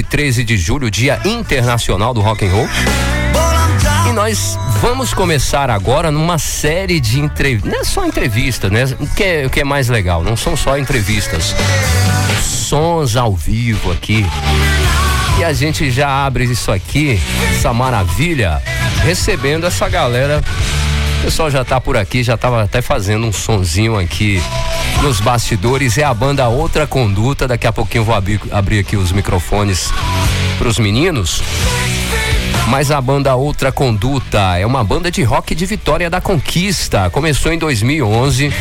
USP, 13 de julho, Dia Internacional do Rock and Roll. E nós vamos começar agora numa série de entrevistas, não é só entrevista, né? O que é mais legal, não são só entrevistas, sons ao vivo aqui. E a gente já abre isso aqui, essa maravilha, recebendo essa galera. O pessoal já tá por aqui, já tava até fazendo um sonzinho aqui nos bastidores. É a banda Outra Conduta. Daqui a pouquinho eu vou abrir aqui os microfones pros meninos. Mas a banda Outra Conduta é uma banda de rock de Vitória da Conquista. Começou em 2011.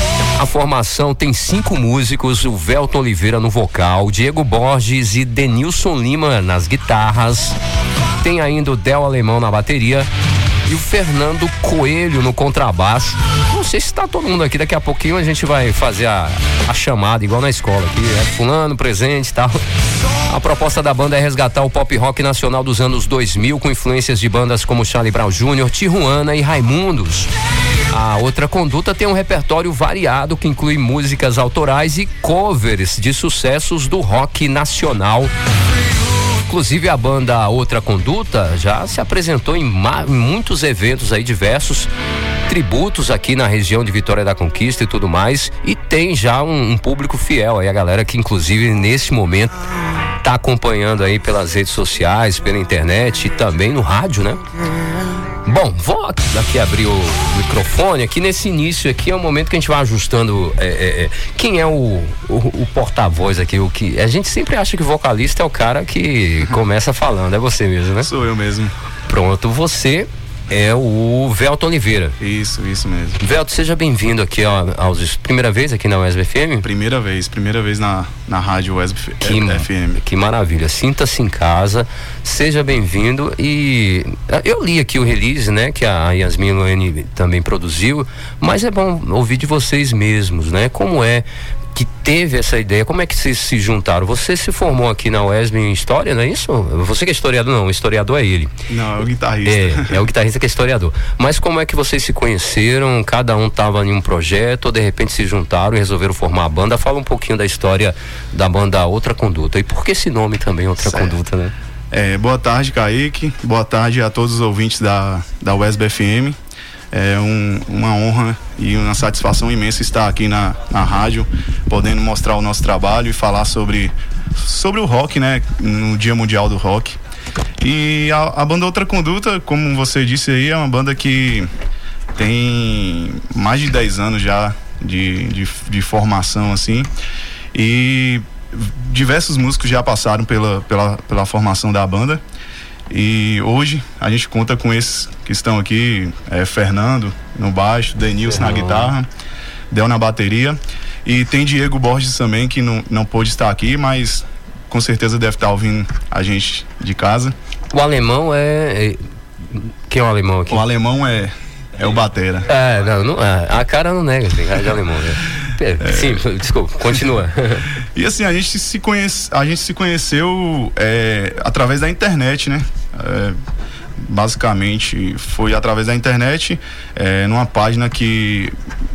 A formação tem 5 músicos: o Velton Oliveira no vocal, Diego Borges e Denilson Lima nas guitarras. Tem ainda o Del Alemão na bateria e o Fernando Coelho no contrabaixo. Não sei se tá todo mundo aqui, daqui a pouquinho a gente vai fazer a chamada, igual na escola aqui, fulano presente e tal. A proposta da banda é resgatar o pop rock nacional dos anos 2000, com influências de bandas como Charlie Brown Jr., Tijuana e Raimundos. A Outra Conduta tem um repertório variado que inclui músicas autorais e covers de sucessos do rock nacional. Inclusive a banda Outra Conduta já se apresentou em muitos eventos aí, diversos tributos aqui na região de Vitória da Conquista e tudo mais, e tem já um público fiel aí, a galera que inclusive nesse momento tá acompanhando aí pelas redes sociais, pela internet e também no rádio, né? Bom, vou aqui abrir o microfone. Aqui nesse início aqui é o momento que a gente vai ajustando quem é o porta-voz aqui. A gente sempre acha que o vocalista é o cara que começa falando. É você mesmo, né? Sou eu mesmo. Pronto, você é o Velton Oliveira. Isso mesmo. Velton, seja bem-vindo aqui primeira vez aqui na UESB FM? Primeira vez na rádio UESB FM. Que maravilha, sinta-se em casa, seja bem-vindo. E eu li aqui o release, né, que a Yasmin Loene também produziu, mas é bom ouvir de vocês mesmos, né, como é que teve essa ideia, como é que vocês se juntaram? Você se formou aqui na UESB em História, não é isso? Você que é historiador, não, o historiador é ele. Não, é o guitarrista. É o guitarrista que é historiador. Mas como é que vocês se conheceram? Cada um estava em um projeto, ou de repente se juntaram e resolveram formar a banda? Fala um pouquinho da história da banda Outra Conduta. E por que esse nome também, Outra Conduta, né? Boa tarde, Kaique. Boa tarde a todos os ouvintes da UESB FM. É uma honra e uma satisfação imensa estar aqui na rádio, podendo mostrar o nosso trabalho e falar sobre o rock, né, no Dia Mundial do Rock. E a banda Outra Conduta, como você disse aí, é uma banda que tem mais de 10 anos já de formação, assim, e diversos músicos já passaram pela formação da banda. E hoje a gente conta com esses que estão aqui, Fernando no baixo, Denilson na guitarra, Del na bateria, e tem Diego Borges também, que não pôde estar aqui, mas com certeza deve estar ouvindo a gente de casa. O alemão quem é o alemão aqui? O alemão é o batera. A cara não nega, tem cara de alemão, né? Sim, desculpa, continua. E assim, a gente se conheceu através da internet, né? Basicamente foi através da internet, numa página que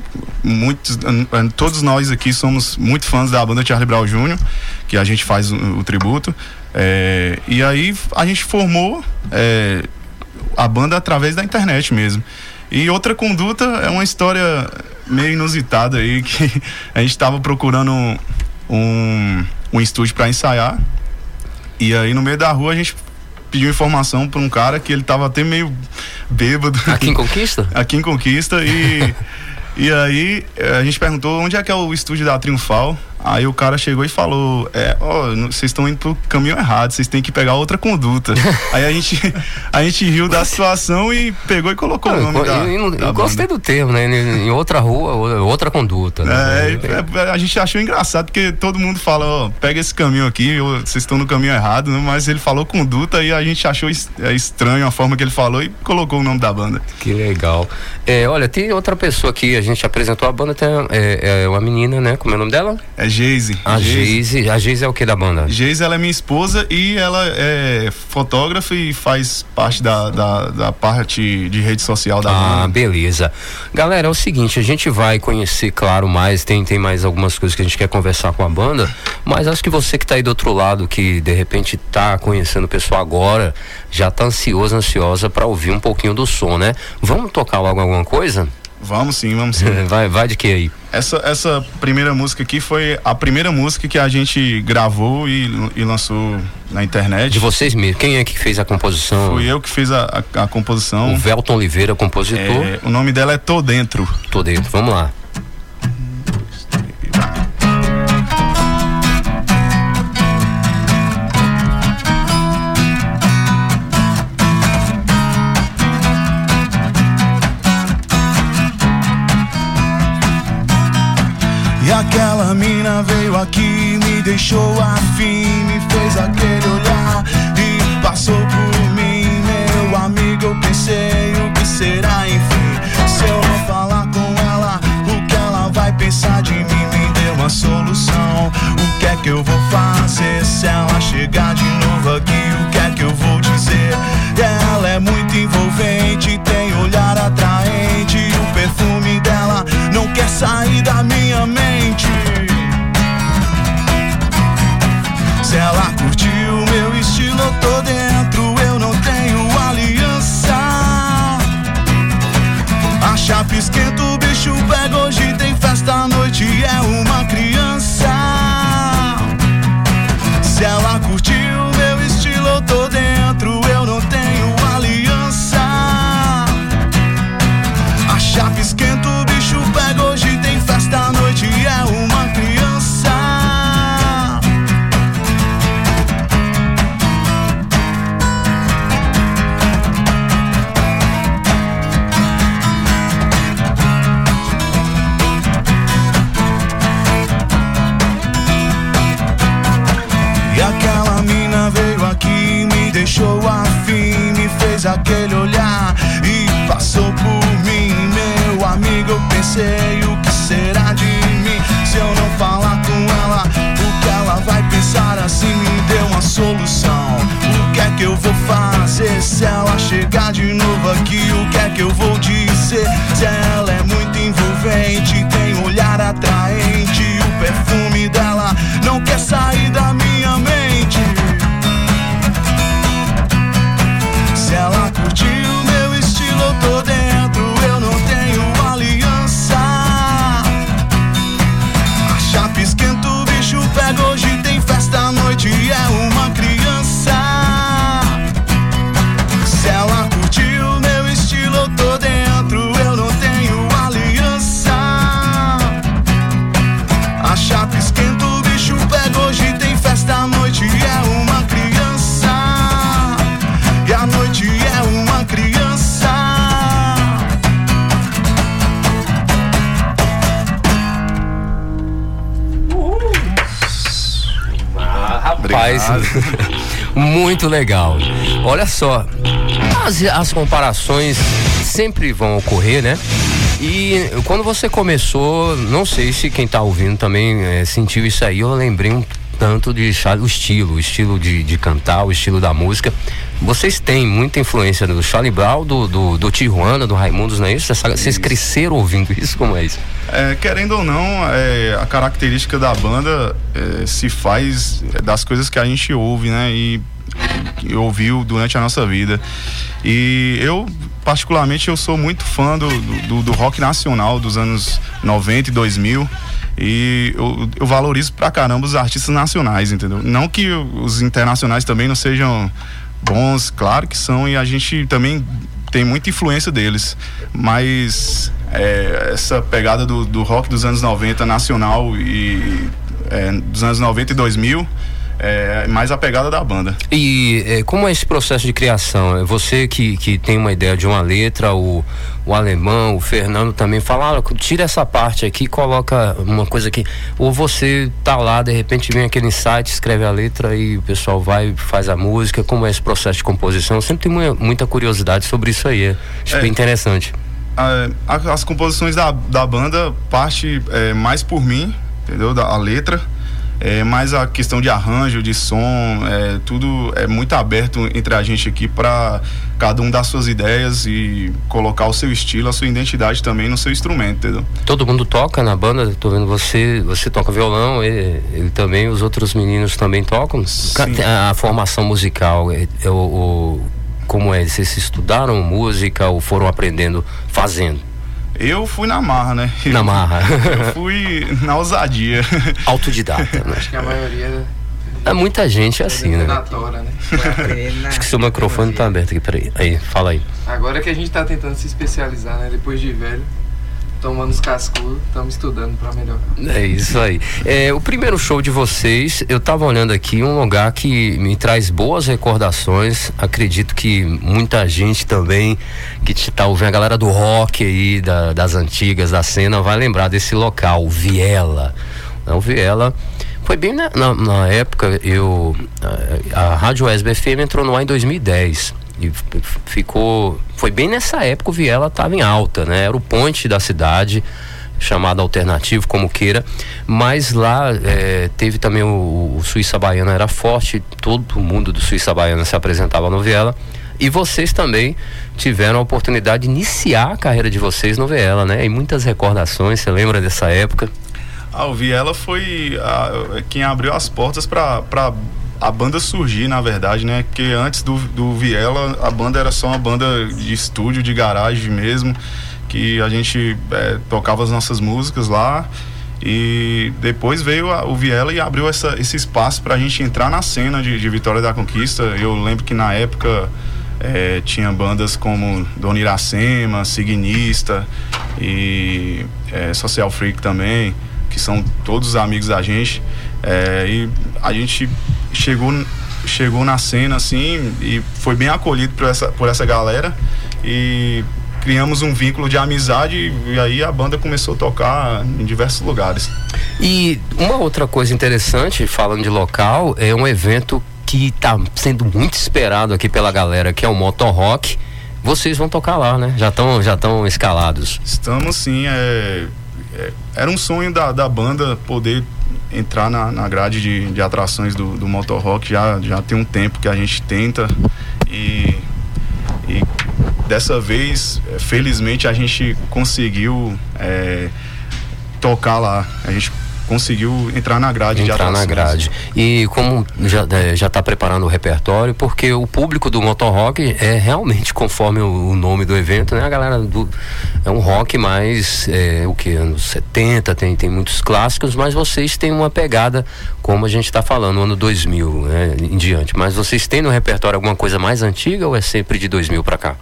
todos nós aqui somos muito fãs da banda Charlie Brown Jr., que a gente faz o tributo, e aí a gente formou a banda através da internet mesmo. E Outra Conduta é uma história meio inusitada aí, que a gente estava procurando um estúdio para ensaiar, e aí no meio da rua a gente pediu informação para um cara que ele tava até meio bêbado. Aqui em Conquista? Aqui em Conquista, e aí a gente perguntou onde é que é o estúdio da Triunfal. Aí o cara chegou e falou: vocês estão indo pro caminho errado, vocês têm que pegar Outra Conduta. Aí a gente riu da situação e pegou e colocou o nome da gostei do termo, né? Em outra rua, Outra Conduta, né? A gente achou engraçado, porque todo mundo fala: pega esse caminho aqui, vocês estão no caminho errado, né? Mas ele falou Conduta e a gente achou estranho a forma que ele falou e colocou o nome da banda. Que legal. Olha, tem outra pessoa aqui, a gente apresentou a banda, tem uma menina, né? Como é o nome dela? É Geise. A Geise é o que da banda? Geise, ela é minha esposa e ela é fotógrafa e faz parte da parte de rede social da banda. Ah, beleza. Galera, é o seguinte, a gente vai conhecer, claro, mais, tem mais algumas coisas que a gente quer conversar com a banda, mas acho que você que tá aí do outro lado, que de repente tá conhecendo o pessoal agora, já tá ansiosa pra ouvir um pouquinho do som, né? Vamos tocar logo alguma coisa? Vamos sim. Vai de que aí? Essa primeira música aqui foi a primeira música que a gente gravou e lançou na internet. De vocês mesmos. Quem é que fez a composição? Fui eu que fiz a composição. O Velton Oliveira, compositor. O nome dela é Tô Dentro. Tô Dentro, vamos lá. E aquela mina veio aqui, me deixou afim, me fez aquele olhar e passou por mim, meu amigo. Eu pensei, o que será enfim? Se eu não falar com ela, o que ela vai pensar de mim? Me deu uma solução. O que é que eu vou fazer se ela chegar de novo aqui? O que é que eu vou dizer? Ela é muito envolvente, tem olhar atraente, o perfume dela não quer sair da minha mente. Se ela curtiu meu estilo, eu tô dentro, eu não tenho aliança. A chapa esquenta, o bicho pega, hoje tem festa à noite e é uma criança. Se ela curtiu meu estilo, eu tô dentro, eu não tenho aliança. A chapa esquenta, o bicho pega, hoje tem festa à noite e é uma criança. E aquela mina veio aqui, me deixou afim, me fez aquele olhar e passou por mim, meu amigo. Eu pensei, o que será de mim? Se eu não falar com ela, o que ela vai pensar? Assim me deu uma solução. O que é que eu vou fazer se ela chegar de novo aqui? O que é que eu vou dizer? Se ela é muito envolvente, tem olhar atraente, o perfume dela não quer sair da minha mente. Se ela curtiu meu estilo, eu tô dentro, eu não tenho aliança. A chapa esquenta, o bicho pega, hoje tem festa à noite e é uma criança. Se ela curtiu meu estilo, eu tô dentro, eu não tenho aliança. A chapa esquenta, o bicho pega, hoje tem festa à noite e é uma criança. E a noite é uma criança. Rapaz, muito legal. Olha só, as comparações sempre vão ocorrer, né? E quando você começou, não sei se quem tá ouvindo também sentiu isso aí, eu lembrei um tanto de o estilo de cantar, o estilo da música. Vocês têm muita influência do Charlie Brown, do Tijuana, do Raimundos, não é isso? Vocês cresceram ouvindo isso? Como é isso? Querendo ou não, a característica da banda se faz das coisas que a gente ouve, né? E ouviu durante a nossa vida. E eu, particularmente, eu sou muito fã do rock nacional dos anos 90 e 2000. E eu valorizo pra caramba os artistas nacionais, entendeu? Não que os internacionais também não sejam bons, claro que são, e a gente também tem muita influência deles, mas essa pegada do rock dos anos 90 nacional e dos anos 90 e 2000 é mais a pegada da banda. E como é esse processo de criação? É você que tem uma ideia de uma letra, o Alemão, o Fernando também fala, tira essa parte aqui, coloca uma coisa aqui, ou você tá lá, de repente vem aquele insight, escreve a letra e o pessoal vai, faz a música. Como é esse processo de composição? Eu sempre tenho muita curiosidade sobre isso aí, acho bem interessante. As composições da banda parte mais por mim, entendeu? A letra. Mas a questão de arranjo, de som, tudo é muito aberto entre a gente aqui para cada um dar suas ideias e colocar o seu estilo, a sua identidade também no seu instrumento, entendeu? Todo mundo toca na banda? Tô vendo você toca violão, ele também, os outros meninos também tocam? Sim. A formação musical, como é? Vocês estudaram música ou foram aprendendo fazendo? Eu fui na marra, né? Na marra. Eu fui na ousadia. Autodidata, né? Acho que a maioria... Muita gente é assim, né? Né? Acho que seu microfone tá aberto aqui, peraí. Aí, fala aí. Agora que a gente tá tentando se especializar, né? Depois de velho, tomando os cascudos, estamos estudando pra melhorar. É isso aí. O primeiro show de vocês, eu tava olhando aqui, um lugar que me traz boas recordações. Acredito que muita gente também que tá ouvindo, a galera do rock aí, das antigas, da cena, vai lembrar desse local, o Viela. O Viela foi bem na época, a Rádio Wesb FM entrou no ar em 2010. E foi bem nessa época o Viela estava em alta, né? Era o ponte da cidade, chamado alternativo, como queira, mas lá teve também o Suíça Baiana, era forte, todo mundo do Suíça Baiana se apresentava no Viela, e vocês também tiveram a oportunidade de iniciar a carreira de vocês no Viela, né? E muitas recordações, você lembra dessa época? O Viela foi quem abriu as portas para a banda surgir, na verdade, né? Porque antes do Viela, a banda era só uma banda de estúdio, de garagem mesmo, que a gente tocava as nossas músicas lá, e depois veio o Viela e abriu esse espaço pra gente entrar na cena de Vitória da Conquista. Eu lembro que na época tinha bandas como Dona Iracema, Signista e Social Freak também, que são todos amigos da gente, e a gente chegou na cena assim e foi bem acolhido por essa galera, e criamos um vínculo de amizade, e aí a banda começou a tocar em diversos lugares. E uma outra coisa interessante, falando de local, é um evento que está sendo muito esperado aqui pela galera, que é o Motor Rock. Vocês vão tocar lá, né? Já estão escalados. Estamos sim, era um sonho da banda poder entrar na grade de atrações do Motor Rock. Já tem um tempo que a gente tenta, e dessa vez, felizmente, a gente conseguiu tocar lá. A gente conseguiu entrar na grade de atrações. Entrar na grade. E como já está preparando o repertório, porque o público do Motor Rock é realmente, conforme o nome do evento, né? A galera é um rock mais, anos 70, tem muitos clássicos, mas vocês têm uma pegada, como a gente está falando, ano 2000, né, em diante. Mas vocês têm no repertório alguma coisa mais antiga ou é sempre de 2000 para cá?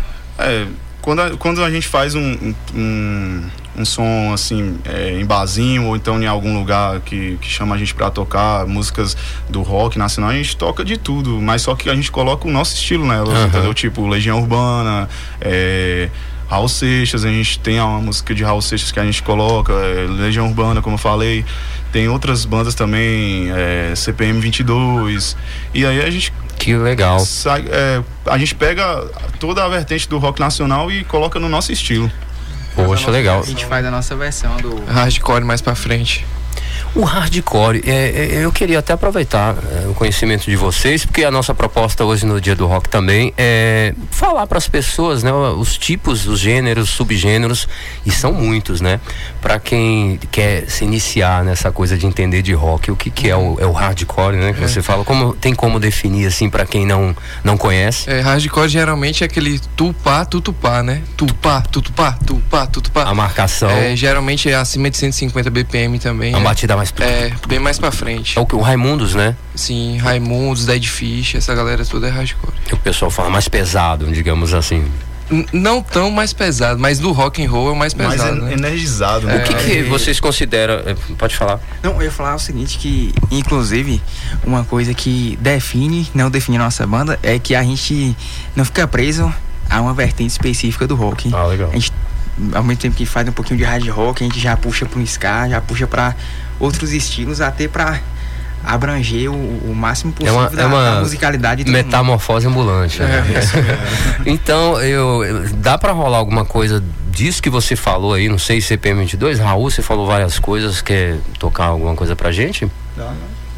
Quando a gente faz um som assim, em barzinho, ou então em algum lugar que chama a gente pra tocar músicas do rock nacional, a gente toca de tudo, mas só que a gente coloca o nosso estilo nelas, entendeu? Tipo Legião Urbana, Raul Seixas, a gente tem uma música de Raul Seixas que a gente coloca, Legião Urbana, como eu falei, tem outras bandas também, CPM 22, e aí a gente... Que legal. A gente pega toda a vertente do rock nacional e coloca no nosso estilo. Poxa, legal. A gente faz a nossa versão do hardcore mais pra frente. O hardcore, eu queria até aproveitar o conhecimento de vocês, porque a nossa proposta hoje no Dia do Rock também é falar para as pessoas, né, os tipos, os gêneros, subgêneros, e são muitos, né? Para quem quer se iniciar nessa coisa de entender de rock, o que é o hardcore, né? Que você fala, tem como definir assim para quem não conhece? Hardcore geralmente é aquele tupá, tutupá, né? Tupá, tutupá, tupá, tutupá. A marcação. Geralmente é acima de 150 BPM também. A batida mais... bem mais pra frente. É o Raimundos, né? Sim, Raimundos, Dead Fish, essa galera toda é hardcore. O pessoal fala mais pesado, digamos assim. Não tão mais pesado, mas do rock and roll é o mais pesado, mais energizado, né? O que vocês consideram? Pode falar. Não, eu ia falar o seguinte, que inclusive uma coisa que não define a nossa banda, é que a gente não fica preso a uma vertente específica do rock. Ah, legal. A gente, ao mesmo tempo que faz um pouquinho de hard rock, a gente já puxa para um ska, já puxa para outros estilos, até para abranger o máximo possível da musicalidade. Metamorfose ambulante. Né? Então, dá para rolar alguma coisa disso que você falou aí, não sei, CPM 22, Raul, você falou várias coisas, quer tocar alguma coisa pra gente? Não.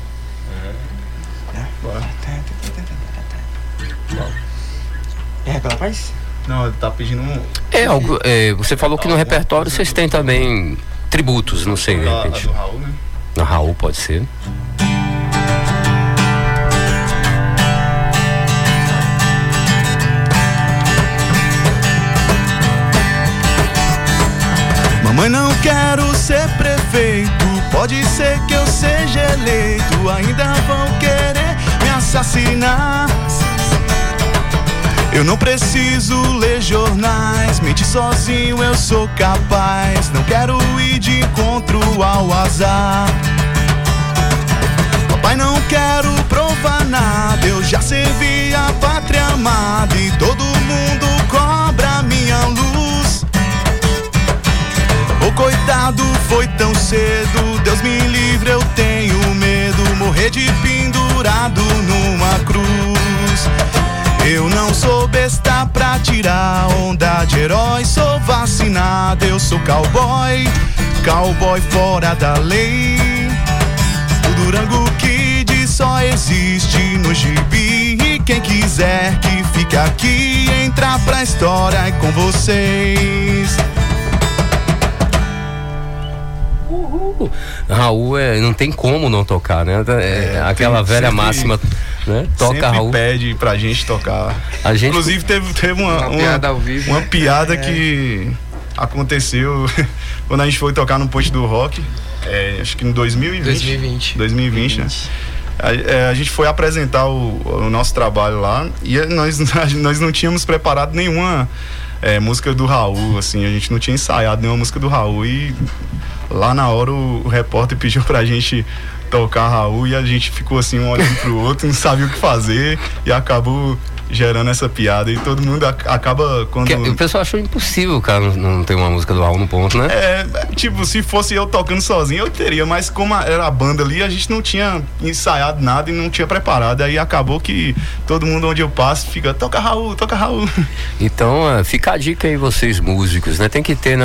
É aquela paz? Não, ele tá pedindo um... Você falou que no repertório vocês têm também tributos, não sei, de repente. A do Raul, né? A Raul pode ser. Mamãe, não quero ser prefeito, pode ser que eu seja eleito, ainda vão querer me assassinar. Eu não preciso ler jornais, mentir sozinho eu sou capaz, não quero ir de encontro ao azar. Papai, não quero provar nada, eu já servi a pátria amada e todo mundo cobra minha luz. Oh, coitado, foi tão cedo, Deus me livre, eu tenho medo, morrer de pendurado numa cruz. Eu não sou besta pra tirar onda de herói, sou vacinado, eu sou cowboy, cowboy fora da lei. O Durango Kid só existe no gibi, e quem quiser que fique aqui, entrar pra história é com vocês. Raul não tem como não tocar, né? Aquela velha máxima, né? Toca Raul. Pede pra gente tocar. Inclusive teve uma piada ao vivo. Uma piada que aconteceu quando a gente foi tocar no Ponte do Rock, acho que em 2020, né? A gente foi apresentar o nosso trabalho lá e nós não tínhamos preparado nenhuma música do Raul, assim, a gente não tinha ensaiado nenhuma música do Raul e lá na hora o repórter pediu pra gente tocar Raul e a gente ficou assim um olhando pro outro, não sabia o que fazer e acabou gerando essa piada e todo mundo acaba quando... O pessoal achou impossível, cara, não ter uma música do Raul no ponto, né? Tipo, se fosse eu tocando sozinho eu teria, mas como era a banda ali, a gente não tinha ensaiado nada e não tinha preparado, aí acabou que todo mundo onde eu passo fica, toca Raul. Então, fica a dica aí vocês músicos, né? Tem que ter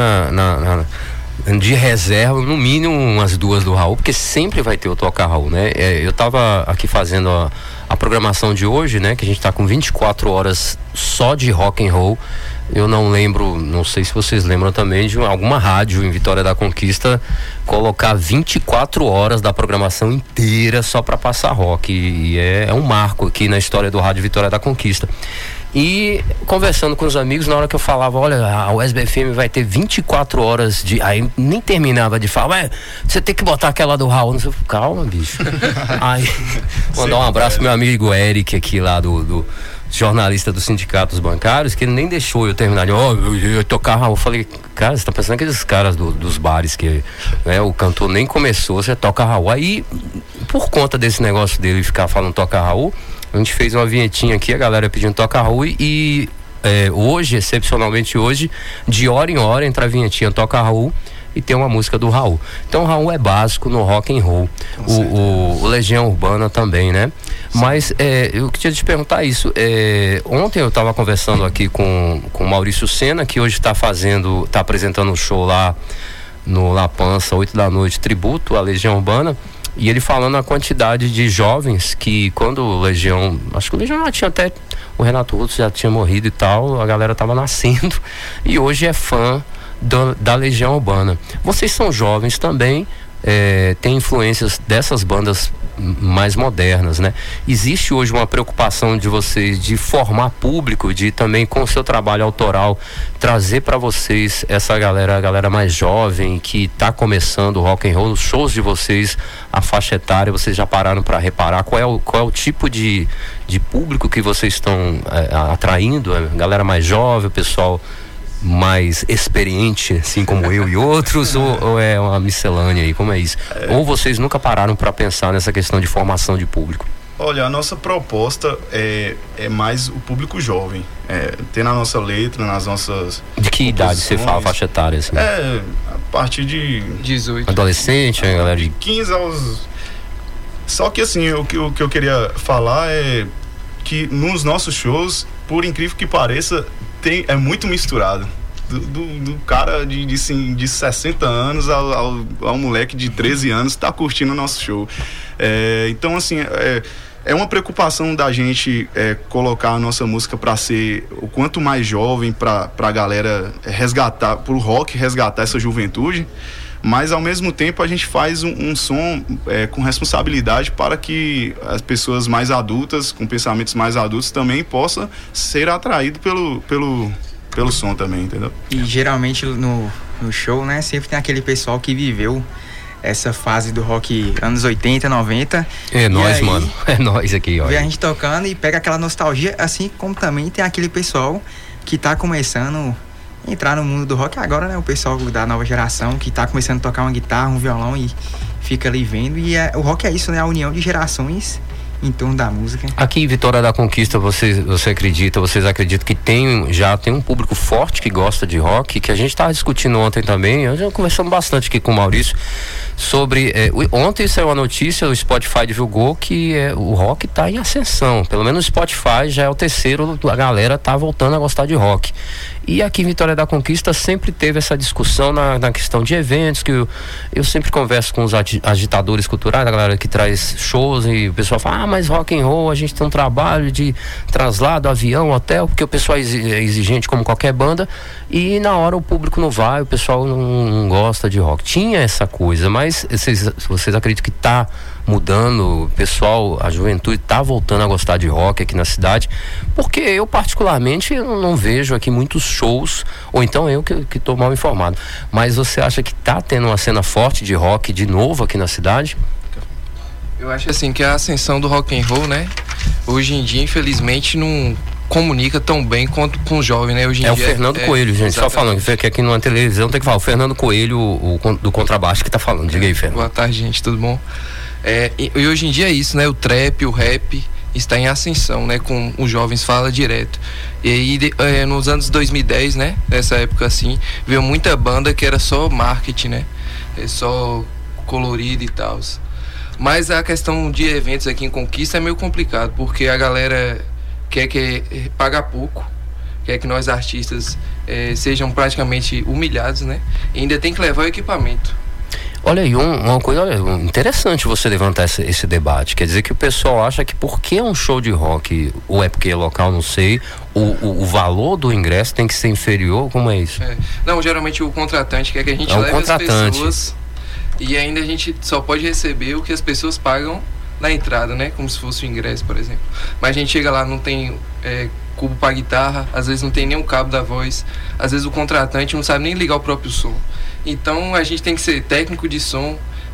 de reserva, no mínimo umas duas do Raul, porque sempre vai ter o Toca Raul, né? Eu tava aqui fazendo a programação de hoje, né? Que a gente tá com 24 horas só de rock and roll. Eu não lembro, não sei se vocês lembram também de alguma rádio em Vitória da Conquista colocar 24 horas da programação inteira só para passar rock, e é um marco aqui na história do rádio Vitória da Conquista. E conversando com os amigos, na hora que eu falava, olha, a UESB-FM vai ter 24 horas de... Aí nem terminava de falar, você tem que botar aquela do Raul. Não sei, calma, bicho. Aí, mandar um abraço pro meu amigo Eric aqui lá do jornalista do Sindicato dos Bancários, que ele nem deixou eu terminar de, eu tocar Raul. Eu falei, cara, você tá pensando aqueles caras dos bares que, né, o cantor nem começou, você toca Raul. Aí, por conta desse negócio dele ficar falando toca Raul, a gente fez uma vinhetinha aqui, a galera pedindo toca Raul e hoje, excepcionalmente hoje, de hora em hora entra a vinhetinha toca Raul e tem uma música do Raul. Então Raul é básico no rock and roll, o Legião Urbana também, né? Mas eu queria te perguntar isso, ontem eu estava conversando aqui com o Maurício Sena, que hoje está apresentando um show lá no La Pança, 8 da noite, tributo à Legião Urbana. E ele falando a quantidade de jovens que quando o Legião, acho que o Legião já tinha até, o Renato Russo já tinha morrido e tal, a galera tava nascendo e hoje é fã da Legião Urbana. Vocês são jovens também, tem influências dessas bandas mais modernas, né? Existe hoje uma preocupação de vocês de formar público, de também com o seu trabalho autoral trazer para vocês essa galera, a galera mais jovem que tá começando o rock and roll, os shows de vocês, a faixa etária, vocês já pararam para reparar qual é o tipo de público que vocês estão atraindo? A galera mais jovem, o pessoal mais experiente, assim como eu e outros, ou é uma miscelânea aí, como é isso? Ou vocês nunca pararam para pensar nessa questão de formação de público? Olha, a nossa proposta é mais o público jovem, tem na nossa letra, nas nossas... De que idade você fala, faixa etária? Assim? A partir de 18. Adolescente, galera de 15 aos... Só que assim, o que eu queria falar é que nos nossos shows, por incrível que pareça, é muito misturado. do cara de 60 anos ao moleque de 13 anos tá curtindo o nosso show. Então, assim, é uma preocupação da gente colocar a nossa música para ser o quanto mais jovem, para a galera resgatar, pro rock resgatar essa juventude, mas ao mesmo tempo a gente faz um som com responsabilidade para que as pessoas mais adultas, com pensamentos mais adultos, também possam ser atraídos pelo som também, entendeu? E geralmente no show, né, sempre tem aquele pessoal que viveu essa fase do rock anos 80, 90. É nós, mano. É nós aqui, ó. Vê a gente tocando e pega aquela nostalgia, assim como também tem aquele pessoal que tá começando a entrar no mundo do rock agora, né? O pessoal da nova geração que tá começando a tocar uma guitarra, um violão e fica ali vendo. E o rock é isso, né? A união de gerações em torno da música. Aqui em Vitória da Conquista, vocês acreditam que já tem um público forte que gosta de rock, que a gente estava discutindo ontem também, eu já conversamos bastante aqui com o Maurício sobre, ontem saiu a notícia, o Spotify divulgou que o rock está em ascensão, pelo menos o Spotify já é o terceiro, a galera tá voltando a gostar de rock. E aqui em Vitória da Conquista sempre teve essa discussão na questão de eventos, que eu sempre converso com os agitadores culturais, a galera que traz shows, e o pessoal fala, mas rock and roll, a gente tem um trabalho de traslado, avião, hotel, porque o pessoal é exigente como qualquer banda, e na hora o público não vai, o pessoal não gosta de rock. Tinha essa coisa, mas vocês acreditam que tá mudando, o pessoal, a juventude tá voltando a gostar de rock aqui na cidade? Porque eu particularmente não vejo aqui muitos shows, ou então eu que tô mal informado, mas você acha que tá tendo uma cena forte de rock de novo aqui na cidade? Eu acho assim que a ascensão do rock and roll, né, hoje em dia infelizmente não comunica tão bem quanto com o jovem, né? Hoje em dia o Fernando Coelho, gente, exatamente. Só falando que aqui na televisão tem que falar, o Fernando Coelho, do contrabaixo, que tá falando. Diga aí, Fernando. Boa tarde, gente, tudo bom? E hoje em dia é isso, né? O trap, o rap está em ascensão, né? Com os jovens, fala direto. E aí, nos anos 2010, né? Nessa época assim, veio muita banda que era só marketing, né? Só colorido e tal. Mas a questão de eventos aqui em Conquista é meio complicado, porque a galera quer que paga pouco, quer que nós artistas sejam praticamente humilhados, né? E ainda tem que levar o equipamento. Olha aí, uma coisa interessante você levantar esse debate. Quer dizer que o pessoal acha que porque um show de rock, ou é porque é local, não sei, o valor do ingresso tem que ser inferior? Como é isso? Não, geralmente o contratante quer que a gente leve as pessoas, e ainda a gente só pode receber o que as pessoas pagam na entrada, né? Como se fosse o ingresso, por exemplo. Mas a gente chega lá, não tem cubo para guitarra, às vezes não tem nem um cabo da voz, às vezes o contratante não sabe nem ligar o próprio som. Então a gente tem que ser técnico de som,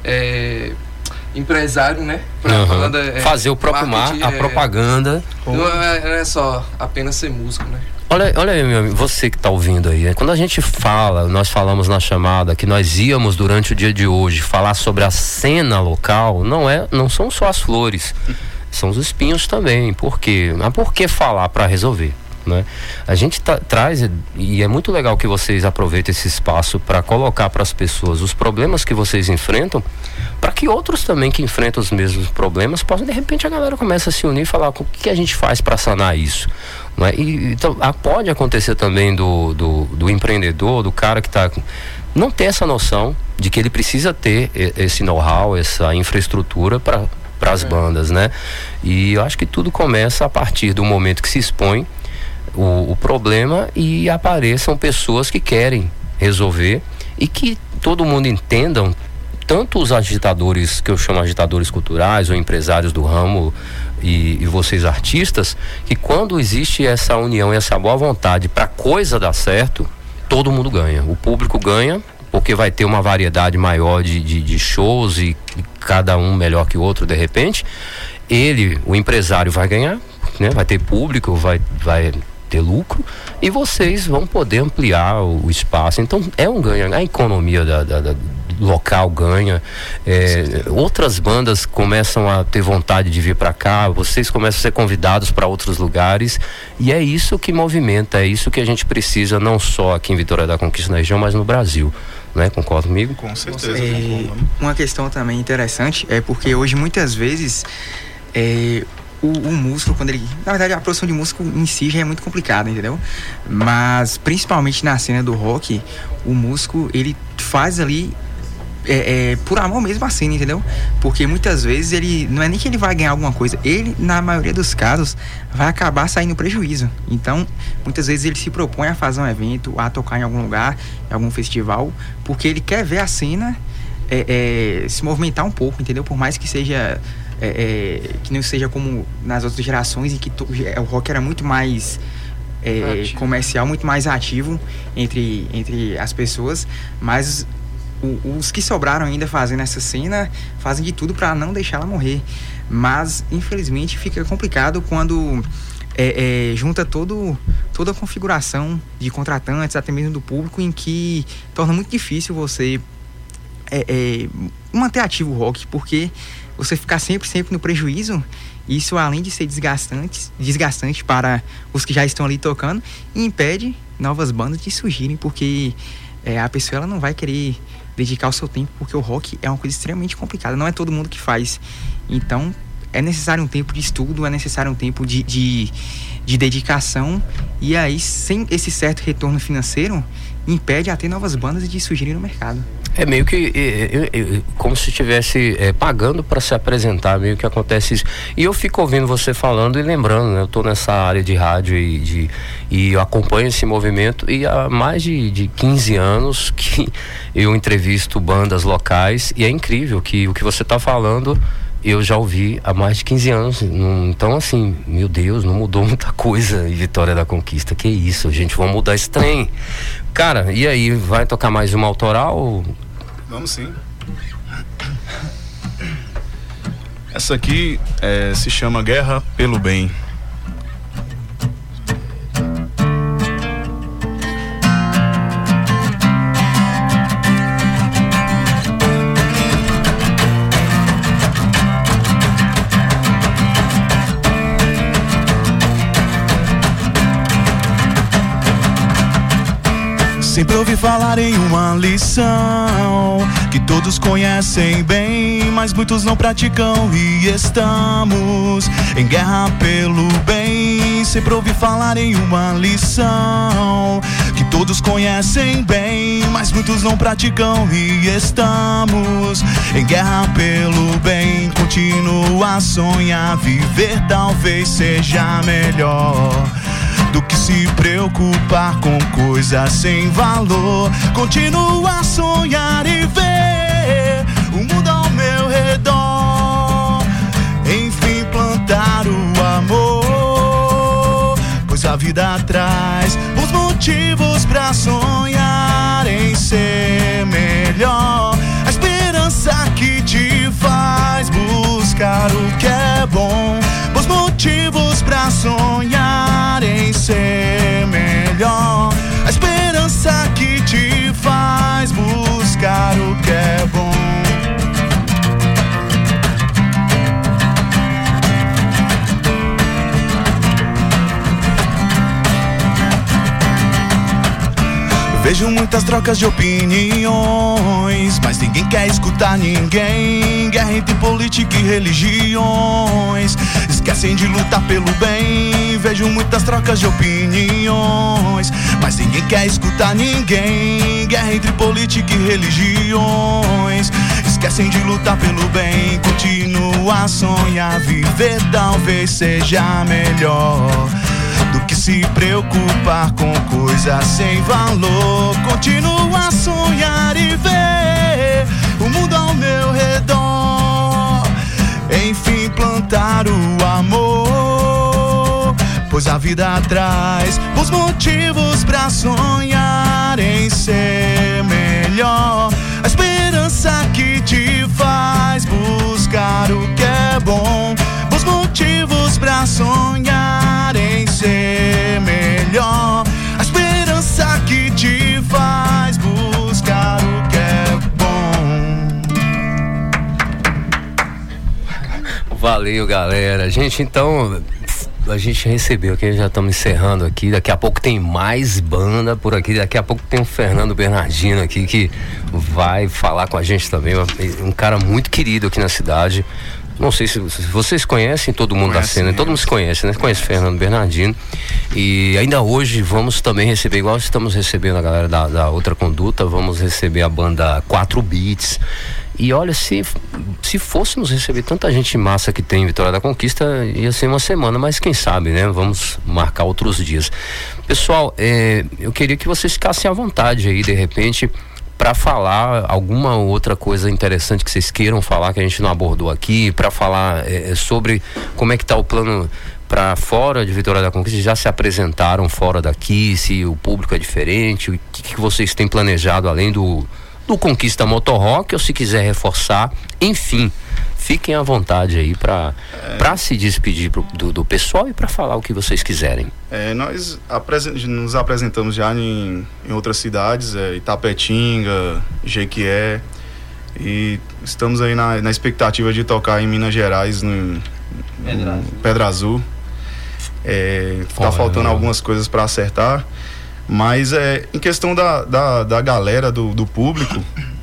empresário, né? Fazer o próprio a propaganda. Não é só apenas ser músico, né? Olha aí, meu amigo, você que está ouvindo aí, né? Quando a gente nós falamos na chamada que nós íamos durante o dia de hoje falar sobre a cena local, não são só as flores, são os espinhos também. Por quê? Mas por que falar para resolver? Né? A gente traz, e é muito legal que vocês aproveitem esse espaço para colocar para as pessoas os problemas que vocês enfrentam, para que outros também que enfrentam os mesmos problemas possam, de repente a galera começa a se unir e falar o que a gente faz para sanar isso, né? Então pode acontecer também do empreendedor, do cara que não ter essa noção de que ele precisa ter esse know-how, essa infraestrutura para as bandas, né? E eu acho que tudo começa a partir do momento que se expõe o problema e apareçam pessoas que querem resolver e que todo mundo entendam, tanto os agitadores, que eu chamo agitadores culturais ou empresários do ramo e vocês artistas, que quando existe essa união e essa boa vontade para a coisa dar certo, todo mundo ganha. O público ganha, porque vai ter uma variedade maior de shows e cada um melhor que o outro de repente. O empresário vai ganhar, né? Vai ter público, vai ter lucro, e vocês vão poder ampliar o espaço. Então é um ganho, a economia do local ganha, outras bandas começam a ter vontade de vir para cá, vocês começam a ser convidados para outros lugares, e é isso que movimenta, é isso que a gente precisa, não só aqui em Vitória da Conquista na região, mas no Brasil, né? Concorda comigo? Com certeza. Uma questão também interessante é porque hoje muitas vezes o músico, quando ele... Na verdade, a produção de músico em si já é muito complicada, entendeu? Mas, principalmente na cena do rock, o músico, ele faz ali por amor mesmo a cena, entendeu? Porque muitas vezes ele... Não é nem que ele vai ganhar alguma coisa. Ele, na maioria dos casos, vai acabar saindo prejuízo. Então, muitas vezes ele se propõe a fazer um evento, a tocar em algum lugar, em algum festival, porque ele quer ver a cena se movimentar um pouco, entendeu? Por mais que seja... que não seja como nas outras gerações em que o rock era muito mais comercial, muito mais ativo entre as pessoas, mas os que sobraram ainda fazendo essa cena fazem de tudo para não deixar ela morrer, mas infelizmente fica complicado quando junta toda a configuração de contratantes, até mesmo do público, em que torna muito difícil você manter ativo o rock, porque você ficar sempre no prejuízo, isso além de ser desgastante para os que já estão ali tocando, impede novas bandas de surgirem, porque a pessoa ela não vai querer dedicar o seu tempo, porque o rock é uma coisa extremamente complicada, não é todo mundo que faz. Então é necessário um tempo de estudo, é necessário um tempo de dedicação, e aí sem esse certo retorno financeiro impede até novas bandas de surgirem no mercado. É meio que como se estivesse pagando para se apresentar, meio que acontece isso. E eu fico ouvindo você falando e lembrando, né? Eu estou nessa área de rádio e eu acompanho esse movimento, e há mais de 15 anos que eu entrevisto bandas locais, e é incrível que o que você está falando eu já ouvi há mais de 15 anos. Então, assim, meu Deus, não mudou muita coisa em Vitória da Conquista. Que isso, gente, vamos mudar esse trem. Cara, e aí, vai tocar mais uma autoral? Vamos sim. Essa aqui se chama Guerra pelo Bem. Sempre ouvi falar em uma lição que todos conhecem bem, mas muitos não praticam, e estamos em guerra pelo bem. Sempre ouvi falar em uma lição que todos conhecem bem, mas muitos não praticam, e estamos em guerra pelo bem. Continua a sonhar, viver talvez seja melhor do que se preocupar com coisas sem valor. Continua a sonhar e ver o mundo ao meu redor. Enfim, plantar o amor, pois a vida traz os motivos pra sonhar em ser melhor. A esperança que te faz buscar o que é bom, os motivos pra sonhar em ser melhor. A esperança que te faz buscar o que é bom. Vejo muitas trocas de opiniões, mas ninguém quer escutar ninguém. Guerra entre política e religiões, esquecem de lutar pelo bem. Vejo muitas trocas de opiniões, mas ninguém quer escutar ninguém. Guerra entre política e religiões, esquecem de lutar pelo bem. Continua a sonhar, viver talvez seja melhor do que se preocupar com coisas sem valor. Continua a sonhar e ver o mundo ao meu redor. Enfim, plantar o amor, pois a vida traz os motivos pra sonhar em ser melhor. A esperança que te faz buscar o que é bom, os motivos pra sonhar em ser melhor. A esperança que te faz buscar o que é bom. Valeu, galera. Gente, então a gente recebeu aqui, já estamos encerrando aqui. Daqui a pouco tem mais banda por aqui. Daqui a pouco tem o Fernando Bernardino aqui, que vai falar com a gente também. Um cara muito querido aqui na cidade. não sei se vocês conhecem todo mundo da cena, todo mundo se conhece, né? Conhece Fernando Bernardino. E ainda hoje vamos também receber, igual estamos recebendo a galera da Outra Conduta, vamos receber a banda 4 Beats. E olha, se fôssemos receber tanta gente massa que tem em Vitória da Conquista, ia ser uma semana, mas quem sabe, né? Vamos marcar outros dias. Pessoal, eu queria que vocês ficassem à vontade aí, de repente, para falar alguma outra coisa interessante que vocês queiram falar, que a gente não abordou aqui, para falar sobre como é que tá o plano para fora de Vitória da Conquista. Já se apresentaram fora daqui, se o público é diferente, o que vocês têm planejado além do Conquista Motor Rock, ou se quiser reforçar, enfim, fiquem à vontade aí para se despedir do pessoal e para falar o que vocês quiserem. Nós nos apresentamos já em outras cidades, Itapetinga, Jequié, e estamos aí na expectativa de tocar em Minas Gerais, no Pedra Azul. Tá faltando algumas coisas para acertar. Mas em questão da galera, do público,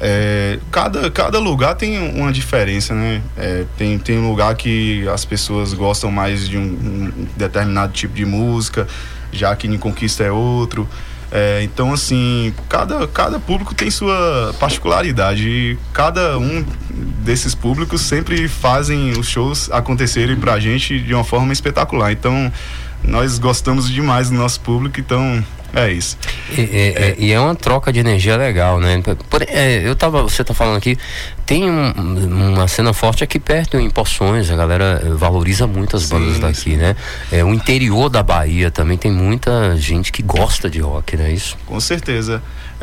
cada lugar tem uma diferença, né? Tem lugar que as pessoas gostam mais de um determinado tipo de música, já que em Conquista é outro. Então, assim, cada público tem sua particularidade e cada um desses públicos sempre fazem os shows acontecerem pra gente de uma forma espetacular. Então, nós gostamos demais do nosso público, então é isso. E é uma troca de energia legal, né? Você tá falando aqui, tem uma cena forte aqui perto em Poções, a galera valoriza muito as bandas daqui, né? O interior da Bahia também tem muita gente que gosta de rock, não é isso? Com certeza.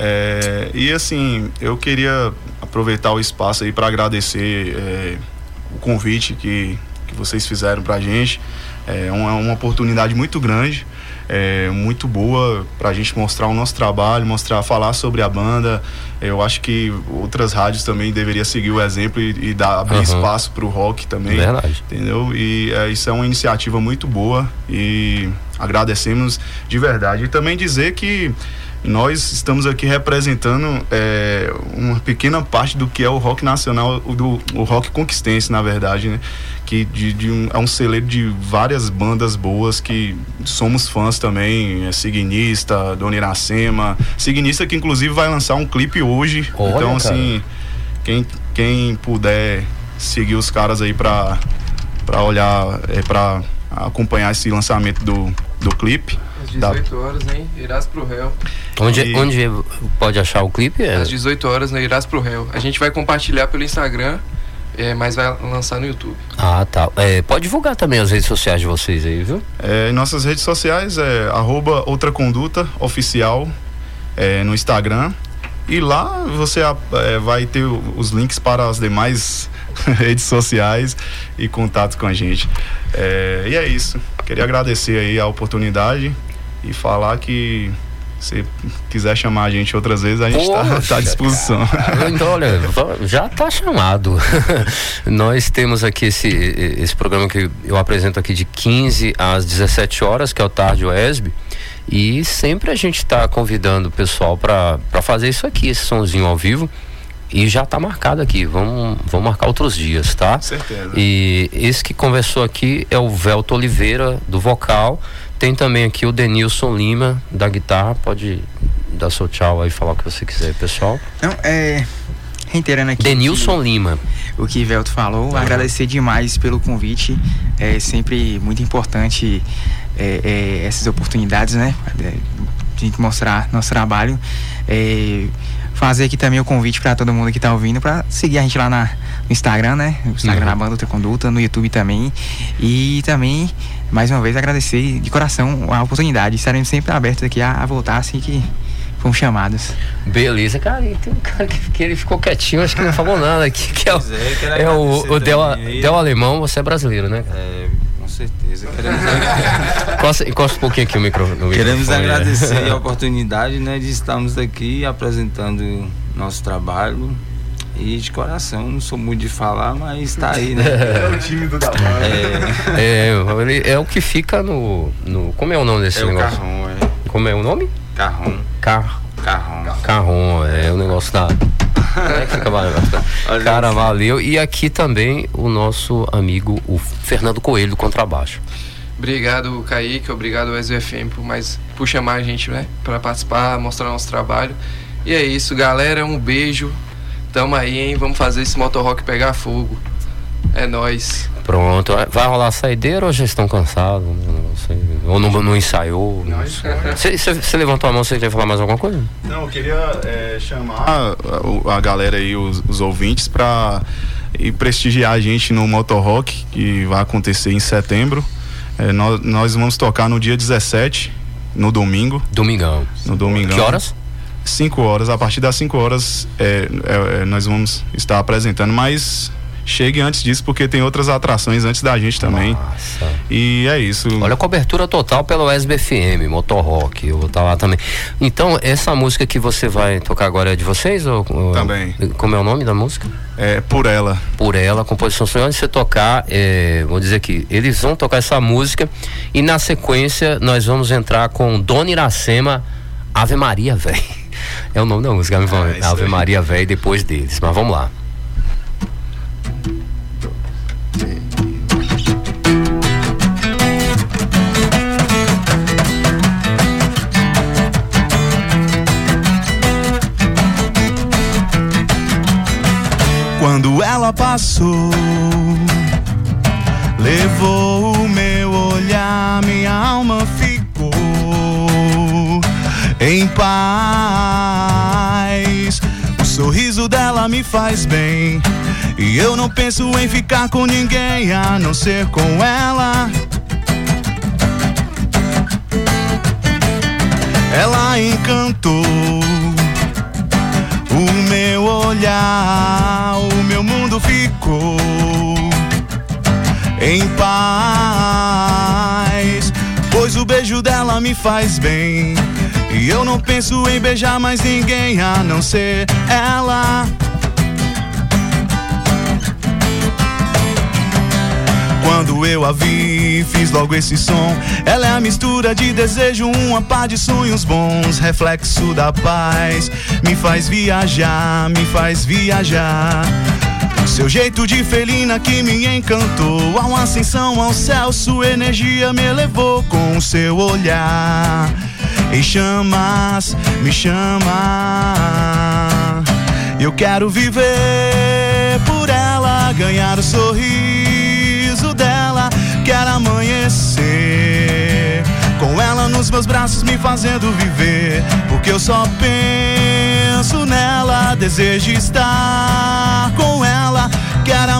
E assim, eu queria aproveitar o espaço aí para agradecer o convite que vocês fizeram pra gente. É uma oportunidade muito grande, muito boa pra gente mostrar o nosso trabalho, falar sobre a banda. Eu acho que outras rádios também deveriam seguir o exemplo e abrir espaço pro rock também. Verdade. Entendeu? E isso é uma iniciativa muito boa e agradecemos de verdade. E também dizer que nós estamos aqui representando uma pequena parte do que é o rock nacional, o rock conquistense, na verdade, né? Que é um celeiro de várias bandas boas que somos fãs também, Signista, Dona Iracema, Signista que inclusive vai lançar um clipe hoje. Olha, então, assim, quem puder seguir os caras aí pra olhar, pra acompanhar esse lançamento do clipe. Às 18 horas, hein? Irás pro Réu. Onde pode achar o clipe? Às 18 horas, né? Irás pro Réu. A gente vai compartilhar pelo Instagram, mas vai lançar no YouTube. Ah, tá. Pode divulgar também as redes sociais de vocês aí, viu? Em nossas redes sociais @Outra Conduta Oficial no Instagram. E lá você vai ter os links para as demais redes sociais e contato com a gente. E é isso. Queria agradecer aí a oportunidade e falar que se quiser chamar a gente outras vezes, a gente tá à disposição. Então, olha, já tá chamado. Nós temos aqui esse programa que eu apresento aqui de 15 às 17 horas, que é o Tarde Wesb. E sempre a gente tá convidando o pessoal para fazer isso aqui, esse sonzinho ao vivo. E já tá marcado aqui, vamos marcar outros dias, tá? Com certeza. E esse que conversou aqui é o Velto Oliveira, do vocal. Tem também aqui o Denilson Lima, da guitarra. Pode dar seu tchau aí e falar o que você quiser, pessoal. Não, reiterando aqui Denilson Lima. O que Velto falou, agradecer demais pelo convite. É sempre muito importante essas oportunidades, né? De gente mostrar nosso trabalho. Fazer aqui também o convite para todo mundo que tá ouvindo para seguir a gente lá no Instagram, né? No Instagram da banda Outra Conduta, no YouTube também. E também, mais uma vez, agradecer de coração a oportunidade. Estaremos sempre abertos aqui a voltar assim que fomos chamados. Beleza, cara. E tem um cara que ele ficou quietinho, acho que não falou nada aqui, que é o Del Alemão. Você é brasileiro, né? Com certeza. Encosta um pouquinho aqui o microfone. Queremos agradecer a oportunidade, né, de estarmos aqui apresentando nosso trabalho. E de coração, não sou muito de falar, mas tá aí, né? É o tímido da banda. Ele é o que fica no como é o nome desse negócio? Carrom, Como é o nome? Carrom. Carrom, é o negócio da Fica valendo. Cara, valeu. E aqui também o nosso amigo, o Fernando Coelho, do contrabaixo. Obrigado, Kaique, obrigado, SBFM, por chamar a gente, né, para participar, mostrar nosso trabalho. E é isso, galera, um beijo. Tamo aí, hein? Vamos fazer esse motorrock pegar fogo. É nóis. Pronto. Vai rolar saideira ou já estão cansados? Não sei. Ou não ensaiou? Você levantou a mão, você quer falar mais alguma coisa? Não, eu queria chamar a galera aí, os ouvintes, para ir prestigiar a gente no Motorrock, que vai acontecer em setembro. Nós vamos tocar no dia 17, no domingo. Domingão. No domingão. Que horas? 5 horas. A partir das 5 horas nós vamos estar apresentando, mas chegue antes disso, porque tem outras atrações antes da gente também. Nossa. E é isso. Olha a cobertura total pelo SBFM, Motorrock, eu vou estar lá também. Então, essa música que você vai tocar agora é de vocês? Também. Como é o nome da música? Por Ela. Por Ela, composição sua. Onde você tocar, vou dizer aqui, eles vão tocar essa música e na sequência nós vamos entrar com Dona Iracema, Ave Maria, velho. É o nome da música, Ave Maria, velho, depois deles. Mas vamos lá. Quando ela passou, levou o meu olhar, minha alma ficou em paz. O sorriso dela me faz bem e eu não penso em ficar com ninguém a não ser com ela. Ela encantou o meu olhar, o meu mundo ficou em paz, pois o beijo dela me faz bem e eu não penso em beijar mais ninguém a não ser ela. Quando eu a vi, fiz logo esse som. Ela é a mistura de desejo, uma par de sonhos bons, reflexo da paz. Me faz viajar, me faz viajar. Seu jeito de felina que me encantou, a uma ascensão ao céu, sua energia me levou com o seu olhar. Em chamas, me chama. Eu quero viver por ela, ganhar o sorriso dela. Quero amanhecer com ela nos meus braços, me fazendo viver, porque eu só penso nela. Desejo estar com ela. Quero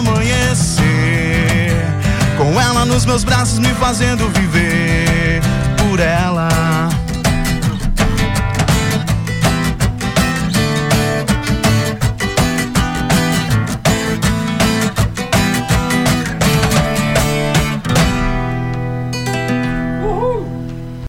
amanhecer com ela nos meus braços, me fazendo viver por ela.